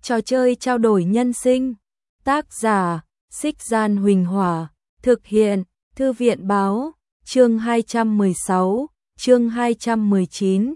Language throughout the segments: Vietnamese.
Trò chơi trao đổi nhân sinh. Tác giả: Xích Gian Huỳnh Hỏa. Thực hiện: Thư viện Báo. Chương 216, chương 219,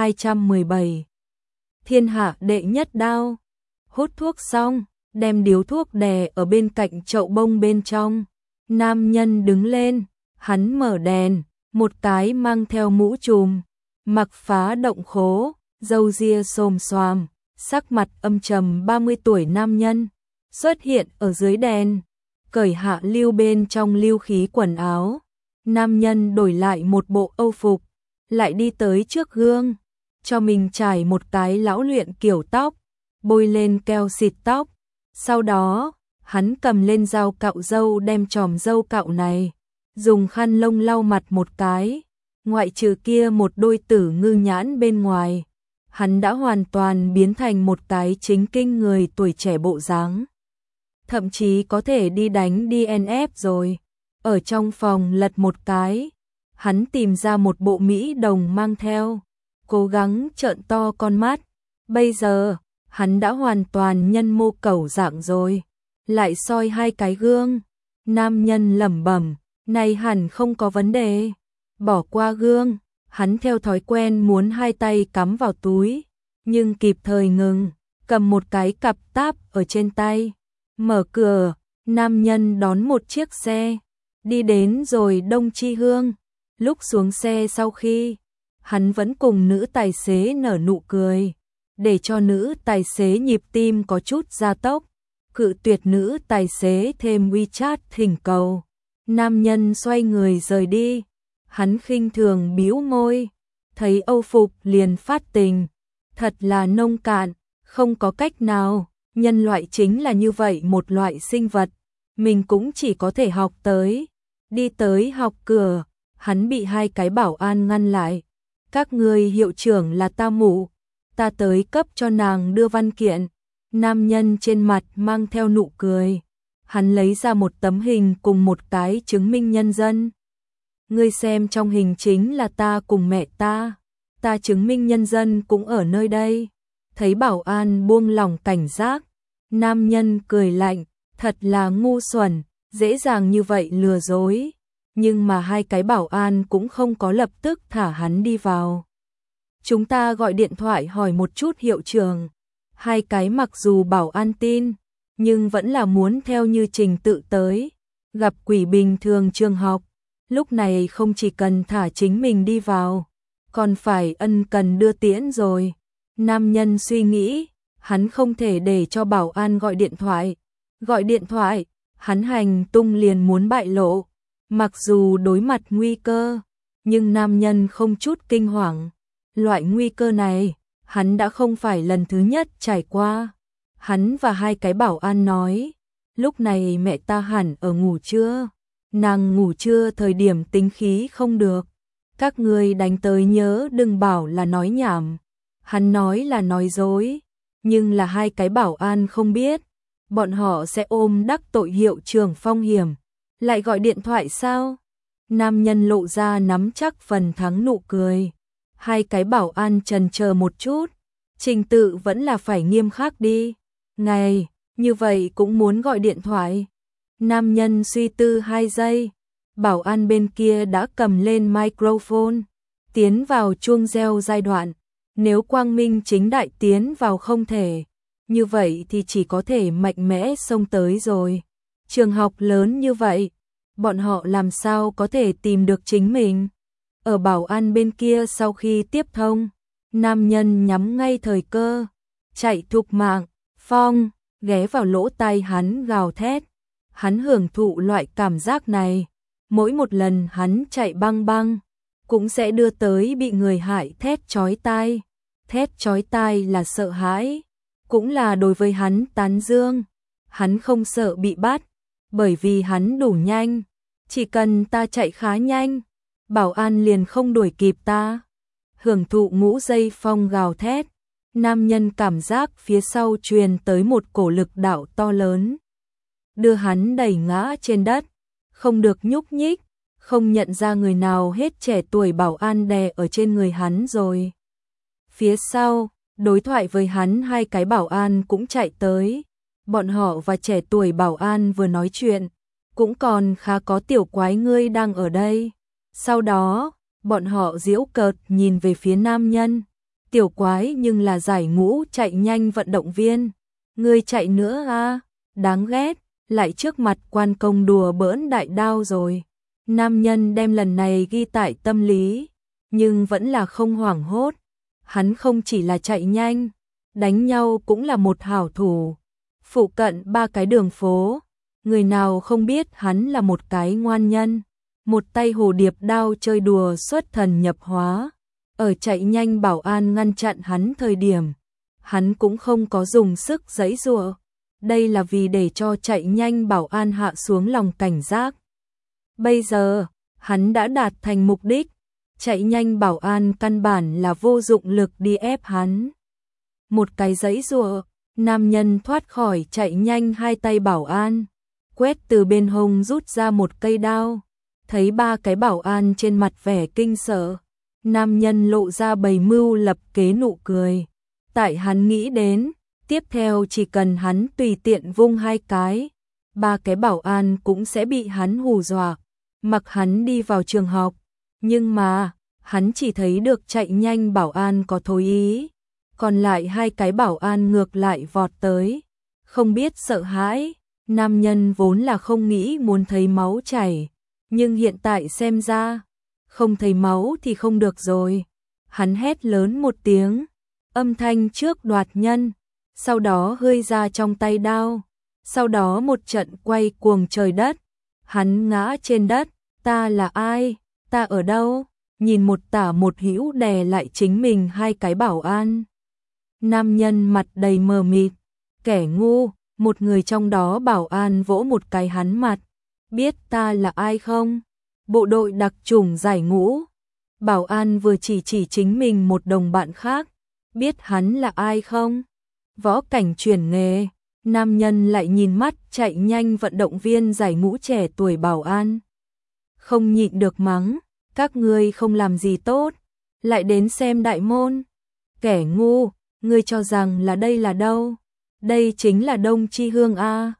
217. Thiên hạ đệ nhất đao. Hút thuốc xong, đem điếu thuốc đè ở bên cạnh chậu bông bên trong. Nam nhân đứng lên, hắn mở đèn, một cái mang theo mũ trùm, mặc phá động khố, râu ria xồm xoàm, sắc mặt âm trầm 30 tuổi nam nhân, xuất hiện ở dưới đèn, cởi hạ lưu bên trong lưu khí quần áo. Nam nhân đổi lại một bộ âu phục, lại đi tới trước gương, cho mình trải một cái lão luyện kiểu tóc, bôi lên keo xịt tóc. Sau đó, hắn cầm lên dao cạo râu đem chòm râu cạo này, dùng khăn lông lau mặt một cái, ngoại trừ kia một đôi tử ngư nhãn bên ngoài. Hắn đã hoàn toàn biến thành một cái chính kinh người tuổi trẻ bộ dáng. Thậm chí có thể đi đánh DNF rồi. Ở trong phòng lật một cái, hắn tìm ra một bộ mỹ đồng mang theo, cố gắng trợn to con mắt. Bây giờ, hắn đã hoàn toàn nhân mô cẩu dạng rồi. Lại soi hai cái gương. Nam nhân lẩm bẩm, này hẳn không có vấn đề. Bỏ qua gương, hắn theo thói quen muốn hai tay cắm vào túi, nhưng kịp thời ngừng, cầm một cái cặp táp ở trên tay. Mở cửa, nam nhân đón một chiếc xe, đi đến rồi Đông Chi Hương. Lúc xuống xe sau khi, hắn vẫn cùng nữ tài xế nở nụ cười, để cho nữ tài xế nhịp tim có chút gia tốc, cự tuyệt nữ tài xế thêm WeChat thỉnh cầu. Nam nhân xoay người rời đi, hắn khinh thường bĩu môi, thấy âu phục liền phát tình, thật là nông cạn, không có cách nào, nhân loại chính là như vậy một loại sinh vật, mình cũng chỉ có thể học tới. Đi tới học cửa, hắn bị hai cái bảo an ngăn lại. Các ngươi hiệu trưởng là ta mụ, ta tới cấp cho nàng đưa văn kiện. Nam nhân trên mặt mang theo nụ cười, hắn lấy ra một tấm hình cùng một cái chứng minh nhân dân. Ngươi xem, trong hình chính là ta cùng mẹ ta chứng minh nhân dân cũng ở nơi đây. Thấy bảo an buông lỏng cảnh giác, nam nhân cười lạnh, thật là ngu xuẩn, dễ dàng như vậy lừa dối. Nhưng mà hai cái bảo an cũng không có lập tức thả hắn đi vào. Chúng ta gọi điện thoại hỏi một chút hiệu trưởng. Hai cái mặc dù bảo an tin, nhưng vẫn là muốn theo như trình tự tới. Gặp quỷ bình thường trường học, lúc này không chỉ cần thả chính mình đi vào, còn phải ân cần đưa tiễn rồi. Nam nhân suy nghĩ, hắn không thể để cho bảo an gọi điện thoại. Gọi điện thoại, hắn hành tung liền muốn bại lộ. Mặc dù đối mặt nguy cơ, nhưng nam nhân không chút kinh hoàng. Loại nguy cơ này, hắn đã không phải lần thứ nhất trải qua. Hắn và hai cái bảo an nói, lúc này mẹ ta hẳn ở ngủ trưa. Nàng ngủ trưa thời điểm tính khí không được. Các ngươi đánh tới nhớ đừng bảo là nói nhảm. Hắn nói là nói dối, nhưng là hai cái bảo an không biết. Bọn họ sẽ ôm đắc tội hiệu trưởng phong hiểm. Lại gọi điện thoại sao? Nam nhân lộ ra nắm chắc phần thắng nụ cười. Hai cái bảo an chần chờ một chút, trình tự vẫn là phải nghiêm khắc đi. Ngày, như vậy cũng muốn gọi điện thoại. Nam nhân suy tư 2 giây, bảo an bên kia đã cầm lên microphone, tiến vào chuông reo giai đoạn. Nếu quang minh chính đại tiến vào không thể, như vậy thì chỉ có thể mạnh mẽ xông tới rồi. Trường học lớn như vậy, bọn họ làm sao có thể tìm được chính mình? Ở bảo an bên kia sau khi tiếp thông, nam nhân nhắm ngay thời cơ, chạy thục mạng, Phong, ghé vào lỗ tai hắn gào thét. Hắn hưởng thụ loại cảm giác này, mỗi một lần hắn chạy băng băng, cũng sẽ đưa tới bị người hại thét chói tai. Thét chói tai là sợ hãi, cũng là đối với hắn tán dương. Hắn không sợ bị bắt, bởi vì hắn đủ nhanh. Chỉ cần ta chạy khá nhanh, bảo an liền không đuổi kịp ta. Hưởng thụ ngũ giây Phong gào thét, nam nhân cảm giác phía sau truyền tới một cổ lực đạo to lớn, đưa hắn đẩy ngã trên đất, không được nhúc nhích, không nhận ra người nào hết. Trẻ tuổi bảo an đè ở trên người hắn rồi. Phía sau, Đối thoại với hắn, hai cái bảo an cũng chạy tới. Bọn họ và trẻ tuổi bảo an vừa nói chuyện, cũng còn khá có tiểu quái ngươi đang ở đây. Sau đó, bọn họ giễu cợt nhìn về phía nam nhân. Tiểu quái nhưng là giải ngũ chạy nhanh vận động viên. Ngươi chạy nữa à, đáng ghét, lại trước mặt quan công đùa bỡn đại đao rồi. Nam nhân đem lần này ghi tại tâm lý, nhưng vẫn là không hoảng hốt. Hắn không chỉ là chạy nhanh, đánh nhau cũng là một hảo thủ. Phụ cận 3 cái đường phố, người nào không biết hắn là một cái ngoan nhân. Một tay hồ điệp đao chơi đùa xuất thần nhập hóa. Ở chạy nhanh bảo an ngăn chặn hắn thời điểm, hắn cũng không có dùng sức giãy giụa. Đây là vì để cho chạy nhanh bảo an hạ xuống lòng cảnh giác. Bây giờ, hắn đã đạt thành mục đích. Chạy nhanh bảo an căn bản là vô dụng lực đi ép hắn. Một cái giãy giụa, nam nhân thoát khỏi chạy nhanh hai tay bảo an, quét từ bên hông rút ra một cây đao. Thấy 3 cái bảo an trên mặt vẻ kinh sợ, nam nhân lộ ra bày mưu lập kế nụ cười. Tại hắn nghĩ đến, tiếp theo chỉ cần hắn tùy tiện vung 2 cái, 3 cái bảo an cũng sẽ bị hắn hù dọa, mặc hắn đi vào trường học. Nhưng mà, hắn chỉ thấy được chạy nhanh bảo an có thối ý, còn lại 2 cái bảo an ngược lại vọt tới. Không biết sợ hãi, nam nhân vốn là không nghĩ muốn thấy máu chảy, nhưng hiện tại xem ra, không thấy máu thì không được rồi. Hắn hét lớn một tiếng, âm thanh trước đoạt nhân, sau đó hơi ra trong tay đao, sau đó một trận quay cuồng trời đất. Hắn ngã trên đất, ta là ai, ta ở đâu, nhìn một tả một hữu đè lại chính mình 2 cái bảo an. Nam nhân mặt đầy mờ mịt, kẻ ngu, một người trong đó bảo an vỗ một cái hắn mặt. Biết ta là ai không? Bộ đội đặc chủng giải ngũ. Bảo an vừa chỉ chính mình một đồng bạn khác. Biết hắn là ai không? Võ cảnh chuyển nghề. Nam nhân lại nhìn mắt chạy nhanh vận động viên giải ngũ trẻ tuổi bảo an. Không nhịn được mắng, các ngươi không làm gì tốt, lại đến xem đại môn. Kẻ ngu, ngươi cho rằng là đây là đâu? Đây chính là Đông Chi Hương a.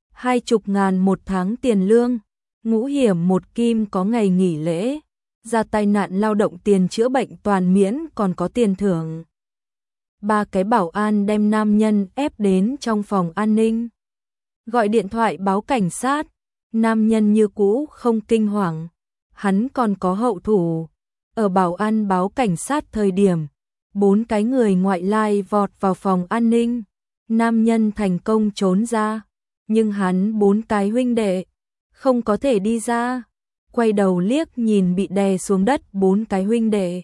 20.000 một tháng tiền lương, ngũ hiểm 1 kim có ngày nghỉ lễ, ra tai nạn lao động tiền chữa bệnh toàn miễn còn có tiền thưởng. 3 cái bảo an đem nam nhân ép đến trong phòng an ninh. Gọi điện thoại báo cảnh sát, nam nhân như cũ không kinh hoàng, hắn còn có hậu thủ. Ở bảo an báo cảnh sát thời điểm, 4 cái người ngoại lai vọt vào phòng an ninh, nam nhân thành công trốn ra, nhưng hắn 4 cái huynh đệ không có thể đi ra. Quay đầu liếc nhìn bị đè xuống đất 4 cái huynh đệ,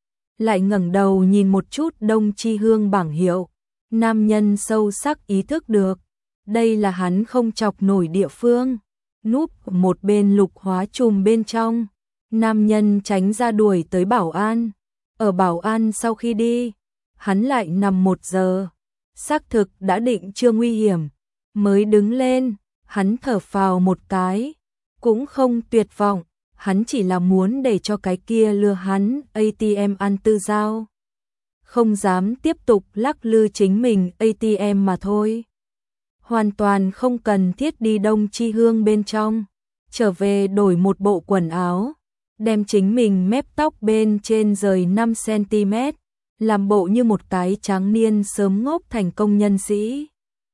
lại ngẩng đầu nhìn một chút Đông Chi Hương bảng hiệu. Nam nhân sâu sắc ý thức được, đây là hắn không chọc nổi địa phương. Núp một bên lục hóa chùm bên trong, nam nhân tránh ra đuổi tới bảo an. Ở bảo an sau khi đi, hắn lại nằm 1 giờ, xác thực đã định chưa nguy hiểm, mới đứng lên. Hắn thở phào một cái, cũng không tuyệt vọng, hắn chỉ là muốn để cho cái kia lừa hắn ATM ăn tư dao. Không dám tiếp tục lắc lư chính mình ATM mà thôi. Hoàn toàn không cần thiết đi Đông Chi Hương bên trong, trở về đổi một bộ quần áo, đem chính mình mép tóc bên trên rời 5 cm, làm bộ như một cái tráng niên sớm ngốc thành công nhân sĩ.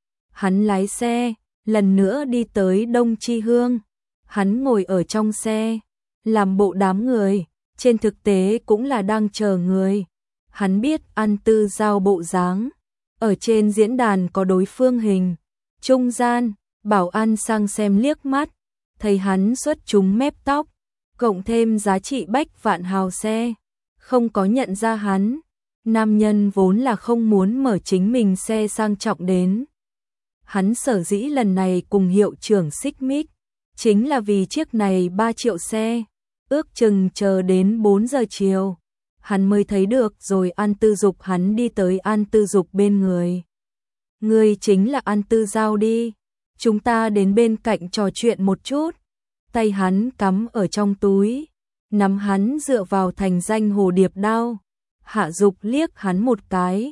Hắn lái xe, lần nữa đi tới Đông Chi Hương. Hắn ngồi ở trong xe, làm bộ đám người, trên thực tế cũng là đang chờ người. Hắn biết ăn tư giao bộ dáng, ở trên diễn đàn có đối phương hình. Trung gian, bảo an sang xem liếc mắt, thấy hắn xuất chúng mép tóc, cộng thêm giá trị bách vạn hào xe, không có nhận ra hắn. Nam nhân vốn là không muốn mở chính mình xe sang trọng đến. Hắn sở dĩ lần này cùng hiệu trưởng xích mích, chính là vì chiếc này 3 triệu xe, ước chừng chờ đến 4 giờ chiều, hắn mới thấy được rồi. An Tư Dục, hắn đi tới An Tư Dục bên người. Ngươi chính là An Tư Giao đi, chúng ta đến bên cạnh trò chuyện một chút. Tay hắn cắm ở trong túi, nắm hắn dựa vào thành danh hồ điệp đao. Hạ Dục liếc hắn một cái,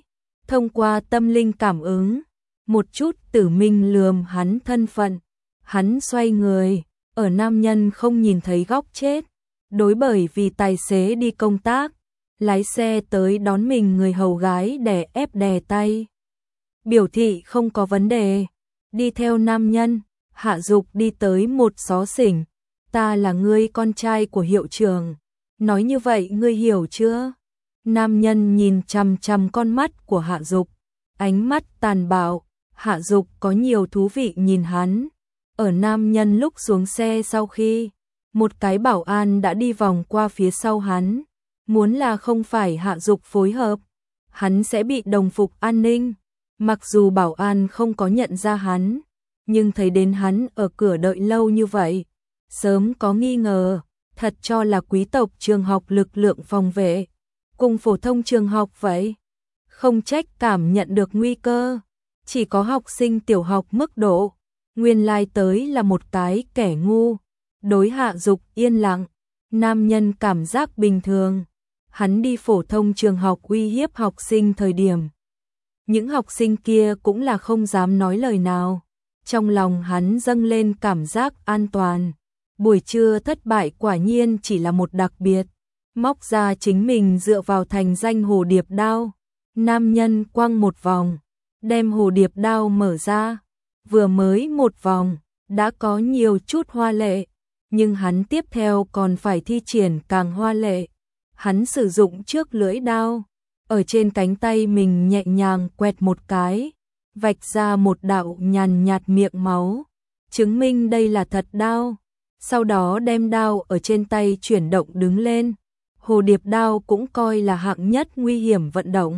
Thông qua tâm linh cảm ứng, một chút Tử Minh lườm hắn thân phận. Hắn xoay người, ở nam nhân không nhìn thấy góc chết. Đối bởi vì tài xế đi công tác, lái xe tới đón mình người hầu gái đè ép đè tay. Biểu thị không có vấn đề. Đi theo nam nhân, Hạ Dục đi tới một xó xỉnh. Ta là ngươi con trai của hiệu trưởng. Nói như vậy ngươi hiểu chưa? Nam nhân nhìn chằm chằm con mắt của Hạ Dục, ánh mắt tàn bạo. Hạ Dục có nhiều thú vị nhìn hắn. Ở nam nhân lúc xuống xe sau khi, một cái bảo an đã đi vòng qua phía sau hắn. Muốn là không phải Hạ Dục phối hợp, hắn sẽ bị đồng phục an ninh. Mặc dù bảo an không có nhận ra hắn, nhưng thấy đến hắn ở cửa đợi lâu như vậy, sớm có nghi ngờ, thật cho là quý tộc trường học lực lượng phòng vệ, cùng phổ thông trường học vậy. Không trách cảm nhận được nguy cơ, chỉ có học sinh tiểu học mức độ, nguyên lai tới là một cái kẻ ngu. Đối Hạ Dục yên lặng, nam nhân cảm giác bình thường. Hắn đi phổ thông trường học uy hiếp học sinh thời điểm, những học sinh kia cũng là không dám nói lời nào. Trong lòng hắn dâng lên cảm giác an toàn. Buổi trưa thất bại quả nhiên chỉ là một đặc biệt. Móc ra chính mình dựa vào thành danh hồ điệp đao. Nam nhân quăng một vòng, đem hồ điệp đao mở ra. Vừa mới một vòng, đã có nhiều chút hoa lệ. Nhưng hắn tiếp theo còn phải thi triển càng hoa lệ. Hắn sử dụng trước lưỡi đao, ở trên cánh tay mình nhẹ nhàng quẹt một cái, vạch ra một đạo nhàn nhạt miệng máu, chứng minh đây là thật đao. Sau đó đem đao ở trên tay chuyển động đứng lên. Hồ điệp đao cũng coi là hạng nhất nguy hiểm vận động.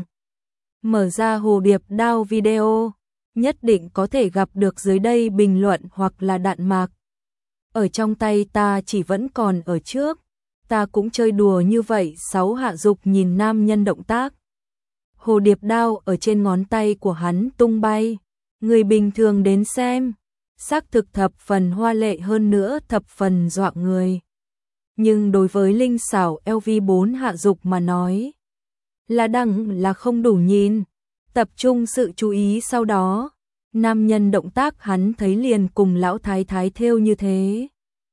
Mở ra hồ điệp đao video, nhất định có thể gặp được dưới đây bình luận hoặc là đạn mạc. Ở trong tay ta chỉ vẫn còn ở trước. Ta cũng chơi đùa như vậy. Hạ Dục nhìn nam nhân động tác. Hồ điệp đao ở trên ngón tay của hắn tung bay. Người bình thường đến xem, xác thực thập phần hoa lệ hơn nữa thập phần dọa người. Nhưng đối với linh xảo LV4 Hạ Dục mà nói, là không đủ nhìn. Tập trung sự chú ý sau đó, nam nhân động tác hắn thấy liền cùng lão thái thái thêu như thế.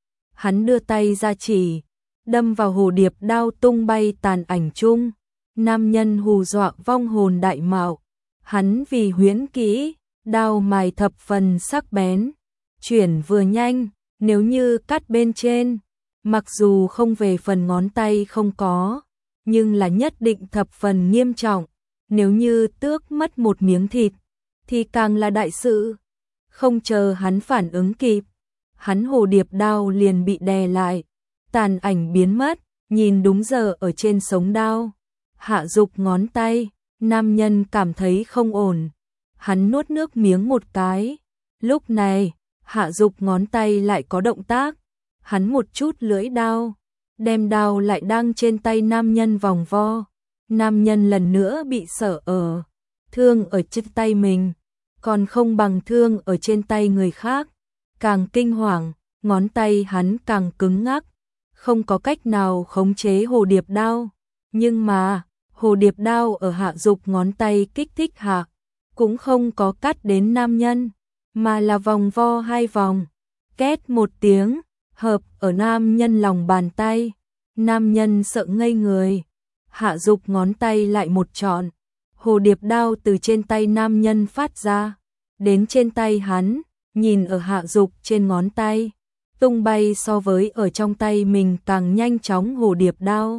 Hắn đưa tay ra chỉ, đâm vào hồ điệp đao tung bay tàn ảnh chung. Nam nhân hù dọa vong hồn đại mạo. Hắn vì huyễn kỹ, đao mài thập phần sắc bén, chuyển vừa nhanh, nếu như cắt bên trên, mặc dù không về phần ngón tay không có, nhưng là nhất định thập phần nghiêm trọng. Nếu như tước mất một miếng thịt, thì càng là đại sự. Không chờ hắn phản ứng kịp, hắn hồ điệp đao liền bị đè lại, tàn ảnh biến mất, nhìn đúng giờ ở trên sống đao. Hạ Dục ngón tay, nam nhân cảm thấy không ổn. Hắn nuốt nước miếng một cái. Lúc này, Hạ Dục ngón tay lại có động tác. Hắn một chút lưỡi đao, đem đao lại đang trên tay nam nhân vòng vo. Nam nhân lần nữa bị sợ ở. Thương ở trên tay mình, còn không bằng thương ở trên tay người khác. Càng kinh hoàng, ngón tay hắn càng cứng ngắc, không có cách nào khống chế hồ điệp đao. Nhưng mà, hồ điệp đao ở Hạ Dục ngón tay kích thích hạ, cũng không có cắt đến nam nhân, mà là vòng vo hai vòng. Két một tiếng, hợp ở nam nhân lòng bàn tay. Nam nhân sợ ngây người. Hạ Dục ngón tay lại một trọn, hồ điệp đao từ trên tay nam nhân phát ra, đến trên tay hắn, nhìn ở Hạ Dục trên ngón tay, tung bay so với ở trong tay mình càng nhanh chóng hồ điệp đao.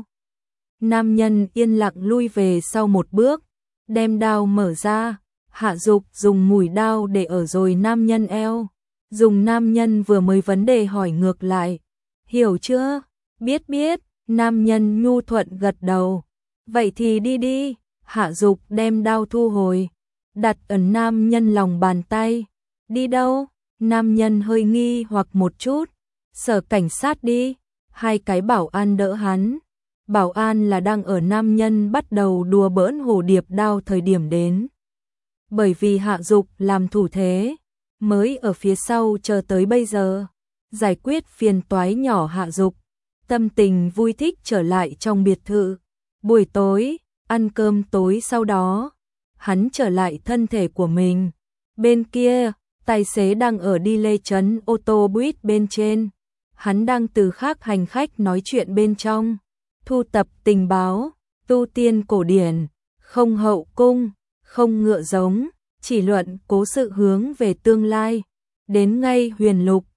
Nam nhân yên lặng lui về sau một bước, đem đao mở ra. Hạ Dục dùng mũi đao để ở rồi nam nhân eo, dùng nam nhân vừa mới vấn đề hỏi ngược lại. Hiểu chưa? Biết. Nam nhân nhu thuận gật đầu. Vậy thì đi đi. Hạ Dục đem đao thu hồi, đặt ở nam nhân lòng bàn tay. Đi đâu? Nam nhân hơi nghi hoặc một chút. Sở cảnh sát đi. Hai cái bảo an đỡ hắn. Bảo an là đang ở nam nhân bắt đầu đùa bỡn hồ điệp đao thời điểm đến. Bởi vì Hạ Dục làm thủ thế, mới ở phía sau chờ tới bây giờ. Giải quyết phiền toái nhỏ Hạ Dục, tâm tình vui thích trở lại trong biệt thự. Buổi tối, ăn cơm tối sau đó, hắn trở lại thân thể của mình. Bên kia, tài xế đang ở đi lê trấn ô tô buýt bên trên. Hắn đang từ khác hành khách nói chuyện bên trong. Thu tập tình báo, tu tiên cổ điển, không hậu cung, không ngựa giống, chỉ luận cố sự hướng về tương lai. Đến ngay huyền lục,